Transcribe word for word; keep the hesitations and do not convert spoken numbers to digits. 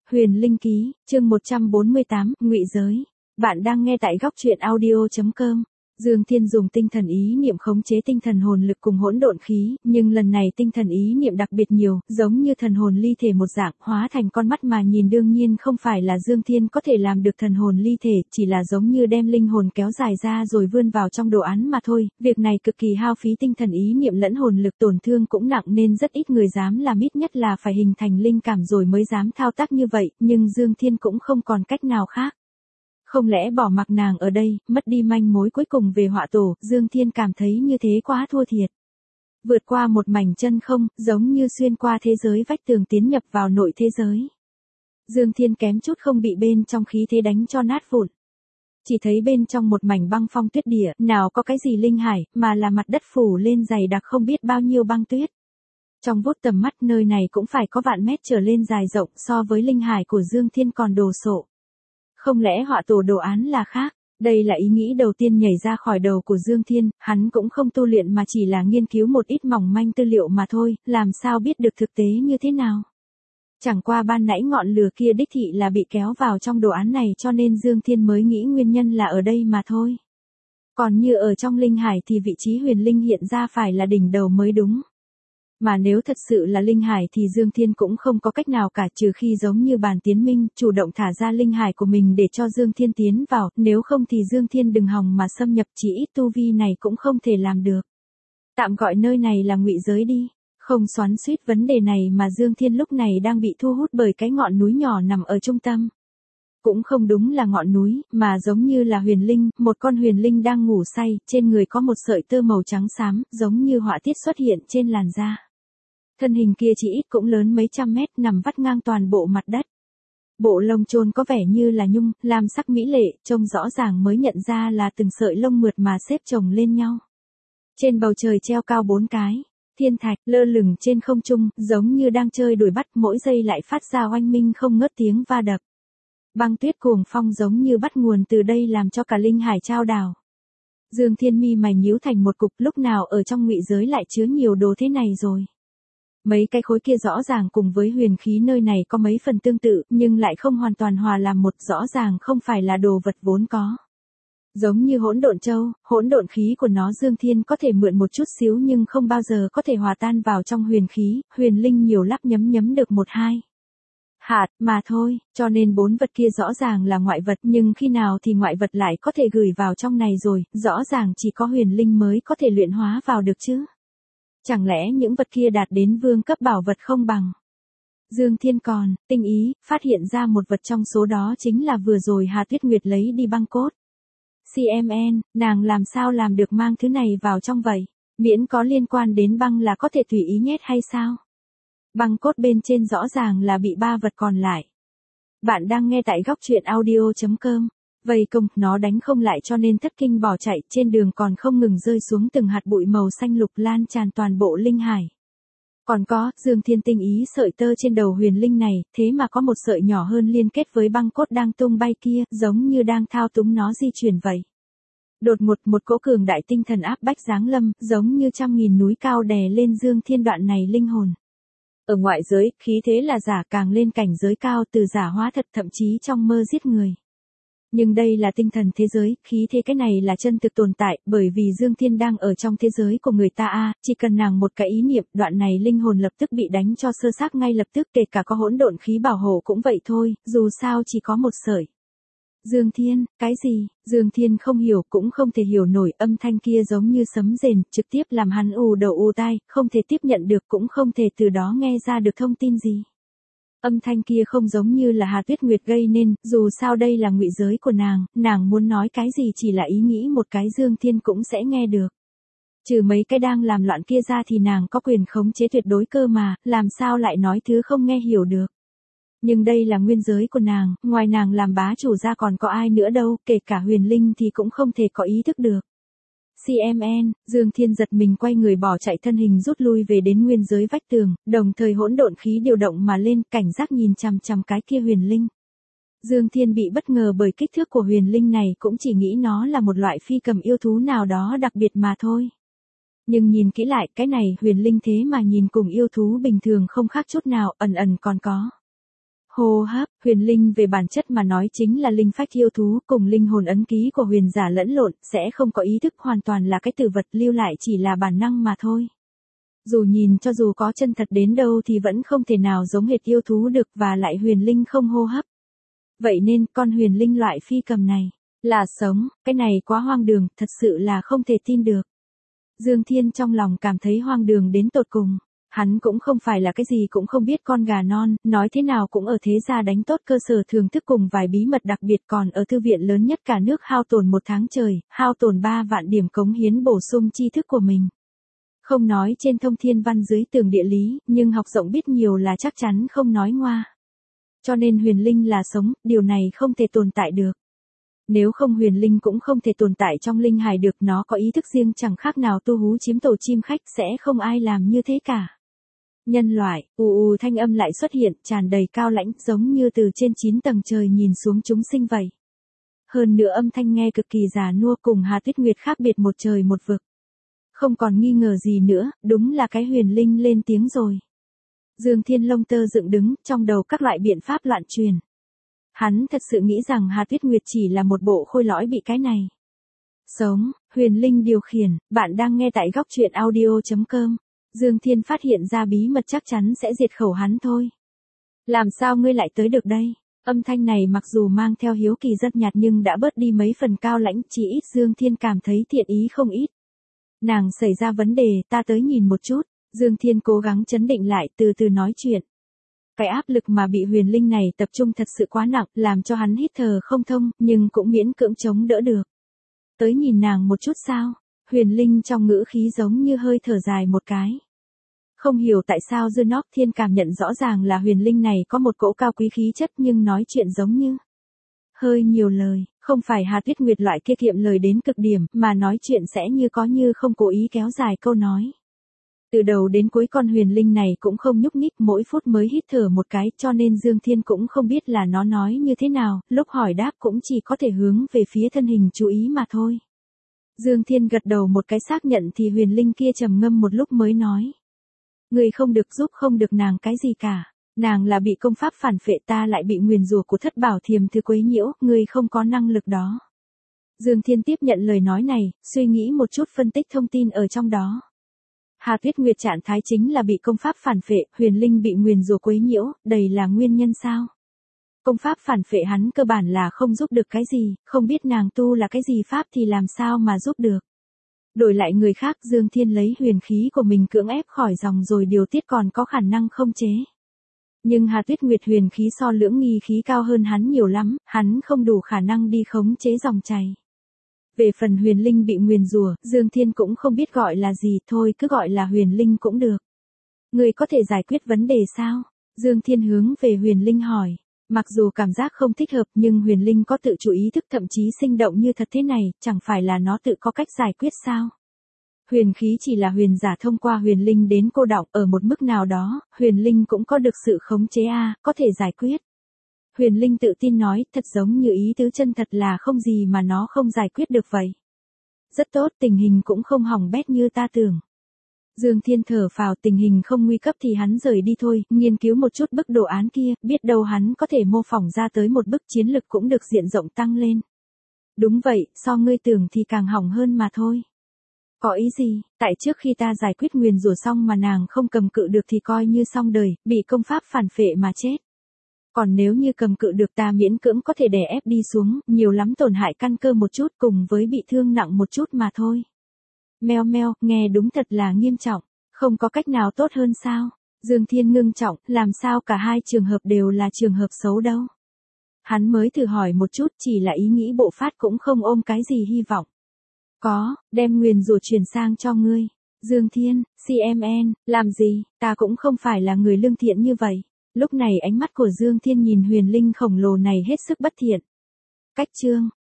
Huyền Linh Ký, chương một trăm bốn mươi tám, Ngụy Giới. Bạn đang nghe tại góc truyện audio chấm com. Dương Thiên dùng tinh thần ý niệm khống chế tinh thần hồn lực cùng hỗn độn khí, nhưng lần này tinh thần ý niệm đặc biệt nhiều, giống như thần hồn ly thể một dạng, hóa thành con mắt mà nhìn đương nhiên không phải là Dương Thiên có thể làm được thần hồn ly thể, chỉ là giống như đem linh hồn kéo dài ra rồi vươn vào trong đồ án mà thôi, việc này cực kỳ hao phí tinh thần ý niệm lẫn hồn lực, tổn thương cũng nặng nên rất ít người dám làm, ít nhất là phải hình thành linh cảm rồi mới dám thao tác như vậy, nhưng Dương Thiên cũng không còn cách nào khác. Không lẽ bỏ mặc nàng ở đây, mất đi manh mối cuối cùng về họa tổ, Dương Thiên cảm thấy như thế quá thua thiệt. Vượt qua một mảnh chân không, giống như xuyên qua thế giới vách tường tiến nhập vào nội thế giới. Dương Thiên kém chút không bị bên trong khí thế đánh cho nát vụn. Chỉ thấy bên trong một mảnh băng phong tuyết địa, nào có cái gì linh hải, mà là mặt đất phủ lên dày đặc không biết bao nhiêu băng tuyết. Trong vuốt tầm mắt nơi này cũng phải có vạn mét trở lên dài rộng, so với linh hải của Dương Thiên còn đồ sộ. Không lẽ họa tổ đồ án là khác? Đây là ý nghĩ đầu tiên nhảy ra khỏi đầu của Dương Thiên, hắn cũng không tu luyện mà chỉ là nghiên cứu một ít mỏng manh tư liệu mà thôi, làm sao biết được thực tế như thế nào. Chẳng qua ban nãy ngọn lửa kia đích thị là bị kéo vào trong đồ án này cho nên Dương Thiên mới nghĩ nguyên nhân là ở đây mà thôi. Còn như ở trong linh hải thì vị trí huyền linh hiện ra phải là đỉnh đầu mới đúng. Mà nếu thật sự là linh hải thì Dương Thiên cũng không có cách nào cả, trừ khi giống như Bàn Tiến Minh, chủ động thả ra linh hải của mình để cho Dương Thiên tiến vào, nếu không thì Dương Thiên đừng hòng mà xâm nhập, chỉ ít tu vi này cũng không thể làm được. Tạm gọi nơi này là Ngụy Giới đi. Không xoắn xuýt vấn đề này mà Dương Thiên lúc này đang bị thu hút bởi cái ngọn núi nhỏ nằm ở trung tâm. Cũng không đúng là ngọn núi, mà giống như là huyền linh, một con huyền linh đang ngủ say, trên người có một sợi tơ màu trắng xám, giống như họa tiết xuất hiện trên làn da. Thân hình kia chỉ ít cũng lớn mấy trăm mét, nằm vắt ngang toàn bộ mặt đất. Bộ lông chôn có vẻ như là nhung, lam sắc mỹ lệ, trông rõ ràng mới nhận ra là từng sợi lông mượt mà xếp chồng lên nhau. Trên bầu trời treo cao bốn cái thiên thạch lơ lửng trên không trung, giống như đang chơi đuổi bắt, mỗi giây lại phát ra oanh minh không ngớt tiếng va đập. Băng tuyết cuồng phong giống như bắt nguồn từ đây làm cho cả linh hải chao đảo. Dương Thiên mi mày nhíu thành một cục, lúc nào ở trong Ngụy Giới lại chứa nhiều đồ thế này rồi. Mấy cái khối kia rõ ràng cùng với huyền khí nơi này có mấy phần tương tự, nhưng lại không hoàn toàn hòa làm một, rõ ràng không phải là đồ vật vốn có. Giống như hỗn độn châu, hỗn độn khí của nó Dương Thiên có thể mượn một chút xíu nhưng không bao giờ có thể hòa tan vào trong huyền khí, huyền linh nhiều lắp nhấm nhấm được một hai hạt mà thôi, cho nên bốn vật kia rõ ràng là ngoại vật, nhưng khi nào thì ngoại vật lại có thể gửi vào trong này rồi, rõ ràng chỉ có huyền linh mới có thể luyện hóa vào được chứ. Chẳng lẽ những vật kia đạt đến vương cấp bảo vật không bằng? Dương Thiên còn, tinh ý, phát hiện ra một vật trong số đó chính là vừa rồi Hà Tuyết Nguyệt lấy đi băng cốt. xê em en, nàng làm sao làm được mang thứ này vào trong vậy? Miễn có liên quan đến băng là có thể tùy ý nhét hay sao? Băng cốt bên trên rõ ràng là bị ba vật còn lại. Bạn đang nghe tại góc truyện audio chấm com. Vây công, nó đánh không lại cho nên thất kinh bỏ chạy, trên đường còn không ngừng rơi xuống từng hạt bụi màu xanh lục lan tràn toàn bộ linh hải. Còn có, Dương Thiên tinh ý sợi tơ trên đầu huyền linh này, thế mà có một sợi nhỏ hơn liên kết với băng cốt đang tung bay kia, giống như đang thao túng nó di chuyển vậy. Đột ngột một cỗ cường đại tinh thần áp bách giáng lâm, giống như trăm nghìn núi cao đè lên Dương Thiên đoạn này linh hồn. Ở ngoại giới, khí thế là giả, càng lên cảnh giới cao từ giả hóa thật, thậm chí trong mơ giết người. Nhưng đây là tinh thần thế giới, khí thế cái này là chân thực tồn tại, bởi vì Dương Thiên đang ở trong thế giới của người ta a, chỉ cần nàng một cái ý niệm, đoạn này linh hồn lập tức bị đánh cho sơ xác ngay lập tức, kể cả có hỗn độn khí bảo hộ cũng vậy thôi, dù sao chỉ có một sợi. Dương Thiên, cái gì? Dương Thiên không hiểu, cũng không thể hiểu nổi, âm thanh kia giống như sấm rền, trực tiếp làm hắn ù đầu ù tai, không thể tiếp nhận được, cũng không thể từ đó nghe ra được thông tin gì. Âm thanh kia không giống như là Hà Tuyết Nguyệt gây nên, dù sao đây là Ngụy Giới của nàng, nàng muốn nói cái gì chỉ là ý nghĩ một cái Dương Thiên cũng sẽ nghe được. Trừ mấy cái đang làm loạn kia ra thì nàng có quyền khống chế tuyệt đối cơ mà, làm sao lại nói thứ không nghe hiểu được. Nhưng đây là nguyên giới của nàng, ngoài nàng làm bá chủ ra còn có ai nữa đâu, kể cả huyền linh thì cũng không thể có ý thức được. xê em en, Dương Thiên giật mình quay người bỏ chạy, thân hình rút lui về đến nguyên giới vách tường, đồng thời hỗn độn khí điều động mà lên, cảnh giác nhìn chằm chằm cái kia huyền linh. Dương Thiên bị bất ngờ bởi kích thước của huyền linh này, cũng chỉ nghĩ nó là một loại phi cầm yêu thú nào đó đặc biệt mà thôi. Nhưng nhìn kỹ lại, cái này huyền linh thế mà nhìn cùng yêu thú bình thường không khác chút nào, ẩn ẩn còn có Hô hấp, huyền linh về bản chất mà nói chính là linh phách yêu thú cùng linh hồn ấn ký của huyền giả lẫn lộn, sẽ không có ý thức, hoàn toàn là cái từ vật lưu lại chỉ là bản năng mà thôi. Dù nhìn cho dù có chân thật đến đâu thì vẫn không thể nào giống hệt yêu thú được, và lại huyền linh không hô hấp. Vậy nên con huyền linh loại phi cầm này là sống, cái này quá hoang đường, thật sự là không thể tin được. Dương Thiên trong lòng cảm thấy hoang đường đến tột cùng. Hắn cũng không phải là cái gì cũng không biết con gà non, nói thế nào cũng ở thế gia đánh tốt cơ sở thưởng thức cùng vài bí mật đặc biệt, còn ở thư viện lớn nhất cả nước hao tổn một tháng trời, hao tổn ba vạn điểm cống hiến bổ sung tri thức của mình. Không nói trên thông thiên văn dưới tường địa lý, nhưng học rộng biết nhiều là chắc chắn không nói ngoa. Cho nên huyền linh là sống, điều này không thể tồn tại được. Nếu không huyền linh cũng không thể tồn tại trong linh hài được, nó có ý thức riêng chẳng khác nào tu hú chiếm tổ chim khách, sẽ không ai làm như thế cả. Nhân loại, ù ù thanh âm lại xuất hiện, tràn đầy cao lãnh, giống như từ trên chín tầng trời nhìn xuống chúng sinh vậy. Hơn nữa âm thanh nghe cực kỳ già nua, cùng Hà Tuyết Nguyệt khác biệt một trời một vực. Không còn nghi ngờ gì nữa, đúng là cái huyền linh lên tiếng rồi. Dương Thiên lông tơ dựng đứng, trong đầu các loại biện pháp loạn truyền. Hắn thật sự nghĩ rằng Hà Tuyết Nguyệt chỉ là một bộ khôi lõi bị cái này. Sống, huyền linh điều khiển, bạn đang nghe tại góc truyện audio chấm com. Dương Thiên phát hiện ra bí mật chắc chắn sẽ diệt khẩu hắn thôi. Làm sao ngươi lại tới được đây? Âm thanh này mặc dù mang theo hiếu kỳ rất nhạt nhưng đã bớt đi mấy phần cao lãnh, chỉ ít Dương Thiên cảm thấy thiện ý không ít. Nàng xảy ra vấn đề, ta tới nhìn một chút. Dương Thiên cố gắng trấn định lại, từ từ nói chuyện. Cái áp lực mà bị huyền linh này tập trung thật sự quá nặng, làm cho hắn hít thở không thông, nhưng cũng miễn cưỡng chống đỡ được. Tới nhìn nàng một chút sao? Huyền linh trong ngữ khí giống như hơi thở dài một cái. Không hiểu tại sao Dương Nóc Thiên cảm nhận rõ ràng là huyền linh này có một cỗ cao quý khí chất, nhưng nói chuyện giống như hơi nhiều lời, không phải Hà Tuyết Nguyệt loại kia kiệm lời đến cực điểm, mà nói chuyện sẽ như có như không, cố ý kéo dài câu nói. Từ đầu đến cuối con huyền linh này cũng không nhúc nhích, mỗi phút mới hít thở một cái, cho nên Dương Thiên cũng không biết là nó nói như thế nào, lúc hỏi đáp cũng chỉ có thể hướng về phía thân hình chú ý mà thôi. Dương Thiên gật đầu một cái xác nhận thì huyền linh kia trầm ngâm một lúc mới nói. Người không được giúp không được nàng cái gì cả. Nàng là bị công pháp phản phệ, ta lại bị nguyền rủa của thất bảo thiềm thư quấy nhiễu, người không có năng lực đó. Dương Thiên tiếp nhận lời nói này, suy nghĩ một chút phân tích thông tin ở trong đó. Hà Tuyết Nguyệt trạng thái chính là bị công pháp phản phệ, huyền linh bị nguyền rủa quấy nhiễu, đây là nguyên nhân sao? Công pháp phản phệ hắn cơ bản là không giúp được cái gì, không biết nàng tu là cái gì pháp thì làm sao mà giúp được. Đổi lại người khác, Dương Thiên lấy huyền khí của mình cưỡng ép khỏi dòng rồi điều tiết còn có khả năng không chế. Nhưng Hà Tuyết Nguyệt huyền khí so lưỡng nghi khí cao hơn hắn nhiều lắm, hắn không đủ khả năng đi khống chế dòng chảy. Về phần huyền linh bị nguyền rủa, Dương Thiên cũng không biết gọi là gì, thôi cứ gọi là huyền linh cũng được. Người có thể giải quyết vấn đề sao? Dương Thiên hướng về huyền linh hỏi. Mặc dù cảm giác không thích hợp nhưng huyền linh có tự chủ ý thức, thậm chí sinh động như thật thế này, chẳng phải là nó tự có cách giải quyết sao? Huyền khí chỉ là huyền giả thông qua huyền linh đến cô đọng, ở một mức nào đó, huyền linh cũng có được sự khống chế a, có thể giải quyết. Huyền linh tự tin nói, thật giống như ý tứ chân thật là không gì mà nó không giải quyết được vậy. Rất tốt, tình hình cũng không hỏng bét như ta tưởng. Dương Thiên thở phào, tình hình không nguy cấp thì hắn rời đi thôi, nghiên cứu một chút bức đồ án kia, biết đâu hắn có thể mô phỏng ra tới một bức chiến lực cũng được diện rộng tăng lên. Đúng vậy, so ngươi tưởng thì càng hỏng hơn mà thôi. Có ý gì, tại trước khi ta giải quyết nguyền rủa xong mà nàng không cầm cự được thì coi như xong đời, bị công pháp phản phệ mà chết. Còn nếu như cầm cự được ta miễn cưỡng có thể đè ép đi xuống, nhiều lắm tổn hại căn cơ một chút cùng với bị thương nặng một chút mà thôi. Meo meo, nghe đúng thật là nghiêm trọng, không có cách nào tốt hơn sao? Dương Thiên ngưng trọng, làm sao cả hai trường hợp đều là trường hợp xấu đâu. Hắn mới thử hỏi một chút, chỉ là ý nghĩ bộ phát cũng không ôm cái gì hy vọng. Có, đem nguyền rủa truyền sang cho ngươi. Dương Thiên, xê em en, làm gì, ta cũng không phải là người lương thiện như vậy. Lúc này ánh mắt của Dương Thiên nhìn huyền linh khổng lồ này hết sức bất thiện. Cách chương,